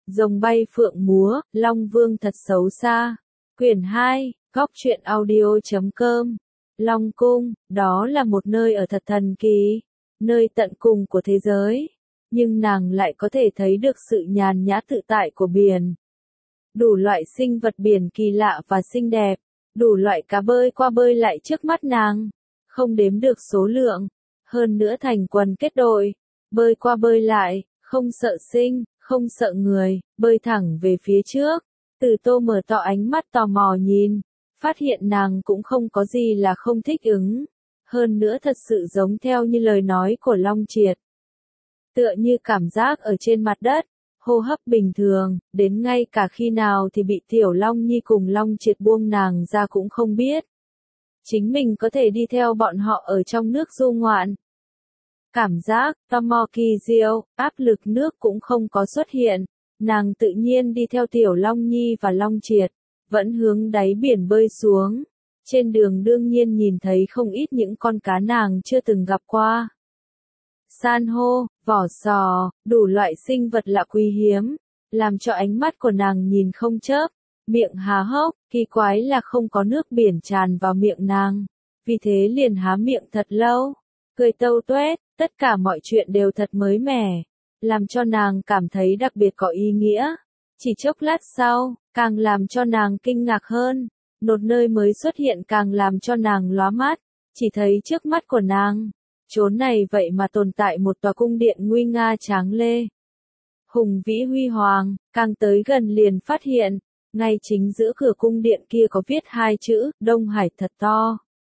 Rồng bay phượng múa, Long Vương thật xấu xa. Quyển 2, Góc truyện audio.com. Long Cung, đó là một nơi ở thật thần kỳ, nơi tận cùng của thế giới. Nhưng nàng lại có thể thấy được sự nhàn nhã tự tại của biển. Đủ loại sinh vật biển kỳ lạ và xinh đẹp, đủ loại cá bơi qua bơi lại trước mắt nàng, không đếm được số lượng. Hơn nữa thành quần kết đội, bơi qua bơi lại, không sợ sinh, không sợ người, bơi thẳng về phía trước. Từ Tô mở to ánh mắt tò mò nhìn, phát hiện nàng cũng không có gì là không thích ứng. Hơn nữa thật sự giống theo như lời nói của Long Triệt. Tựa như cảm giác ở trên mặt đất, hô hấp bình thường, đến ngay cả khi nào thì bị Tiểu Long Nhi cùng Long Triệt buông nàng ra cũng không biết. Chính mình có thể đi theo bọn họ ở trong nước du ngoạn. Cảm giác, tò mò kỳ diệu, áp lực nước cũng không có xuất hiện. Nàng tự nhiên đi theo Tiểu Long Nhi và Long Triệt, vẫn hướng đáy biển bơi xuống. Trên đường đương nhiên nhìn thấy không ít những con cá nàng chưa từng gặp qua. San hô, vỏ sò, đủ loại sinh vật lạ quý hiếm, làm cho ánh mắt của nàng nhìn không chớp, miệng há hốc, kỳ quái là không có nước biển tràn vào miệng nàng, vì thế liền há miệng thật lâu, cười tâu tuét, tất cả mọi chuyện đều thật mới mẻ, làm cho nàng cảm thấy đặc biệt có ý nghĩa. Chỉ chốc lát sau, càng làm cho nàng kinh ngạc hơn, một nơi mới xuất hiện càng làm cho nàng lóa mắt, chỉ thấy trước mắt của nàng. Chốn này vậy mà tồn tại một tòa cung điện nguy nga tráng lê. Hùng vĩ huy hoàng, càng tới gần liền phát hiện, ngay chính giữa cửa cung điện kia có viết hai chữ, Đông Hải thật to.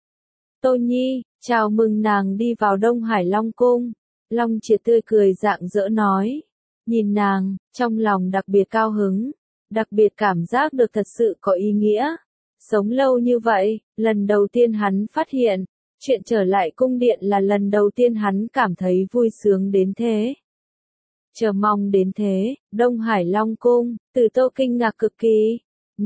Tô Nhi, chào mừng nàng đi vào Đông Hải Long Cung. Long Triệt tươi cười rạng rỡ nói. Nhìn nàng, trong lòng đặc biệt cao hứng, đặc biệt cảm giác được thật sự có ý nghĩa. Sống lâu như vậy, lần đầu tiên hắn phát hiện. Chuyện trở lại cung điện là lần đầu tiên hắn cảm thấy vui sướng đến thế. Chờ mong đến thế, Đông Hải Long Cung, Từ Tô kinh ngạc cực kỳ.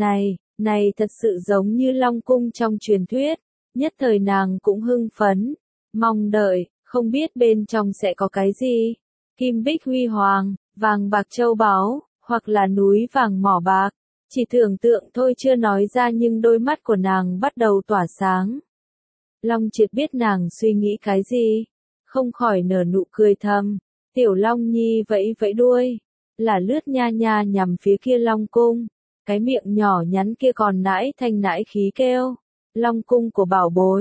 Này thật sự giống như Long Cung trong truyền thuyết. Nhất thời nàng cũng hưng phấn, mong đợi, không biết bên trong sẽ có cái gì. Kim bích huy hoàng, vàng bạc châu báu, hoặc là núi vàng mỏ bạc. Chỉ tưởng tượng thôi chưa nói ra nhưng đôi mắt của nàng bắt đầu tỏa sáng. Long Triệt biết nàng suy nghĩ cái gì, không khỏi nở nụ cười thầm. Tiểu Long Nhi vẫy vẫy đuôi, là lướt nha nha nhằm phía kia Long Cung. Cái miệng nhỏ nhắn kia còn nãi thanh nãi khí kêu. Long Cung của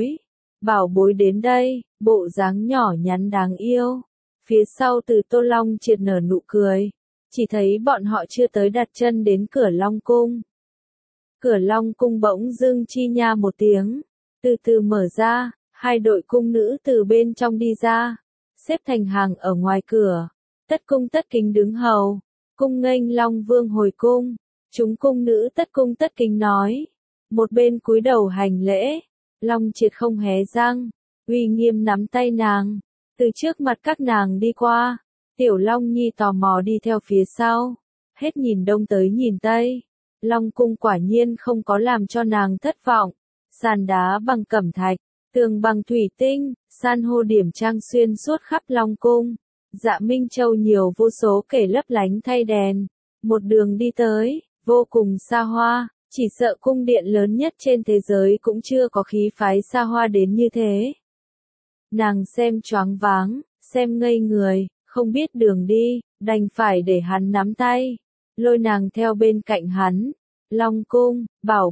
bảo bối đến đây, bộ dáng nhỏ nhắn đáng yêu. Phía sau Từ Tô Long Triệt nở nụ cười, chỉ thấy bọn họ chưa tới đặt chân đến cửa Long Cung. Cửa Long Cung bỗng dưng chi nha một tiếng. Từ từ mở ra, hai đội cung nữ từ bên trong đi ra, xếp thành hàng ở ngoài cửa, tất cung tất kính đứng hầu, cung nghênh Long Vương hồi cung. Chúng cung nữ tất cung tất kính nói, một bên cúi đầu hành lễ. Long Triệt không hé răng, uy nghiêm nắm tay nàng, từ trước mặt các nàng đi qua. Tiểu Long Nhi tò mò đi theo phía sau, hết nhìn đông tới nhìn tây. Long Cung quả nhiên không có làm cho nàng thất vọng. Sàn đá bằng cẩm thạch, tường bằng thủy tinh, san hô điểm trang xuyên suốt khắp Long Cung. Dạ Minh Châu nhiều vô số kể lấp lánh thay đèn. Một đường đi tới, vô cùng xa hoa, chỉ sợ cung điện lớn nhất trên thế giới cũng chưa có khí phái xa hoa đến như thế. Nàng xem choáng váng, xem ngây người, không biết đường đi, đành phải để hắn nắm tay, lôi nàng theo bên cạnh hắn. Long Cung, bảo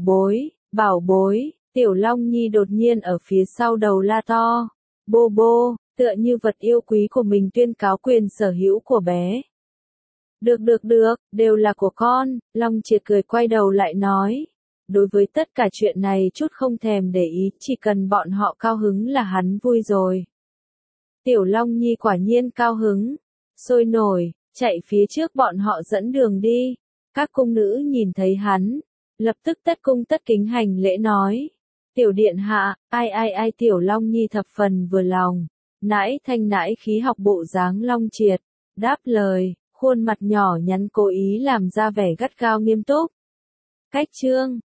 bối. Tiểu Long Nhi đột nhiên ở phía sau đầu la to. Bô bô, tựa như vật yêu quý của mình tuyên cáo quyền sở hữu của bé. Được, đều là của con. Long Triệt cười quay đầu lại nói. Đối với tất cả chuyện này chút không thèm để ý, chỉ cần bọn họ cao hứng là hắn vui rồi. Tiểu Long Nhi quả nhiên cao hứng, sôi nổi, chạy phía trước bọn họ dẫn đường đi. Các cung nữ nhìn thấy hắn, lập tức tất cung tất kính hành lễ nói. Tiểu điện hạ, ai Tiểu Long Nhi thập phần vừa lòng, nãi thanh nãi khí học bộ dáng Long Triệt, đáp lời, khuôn mặt nhỏ nhắn cố ý làm ra vẻ gắt gao nghiêm túc. Cách chương,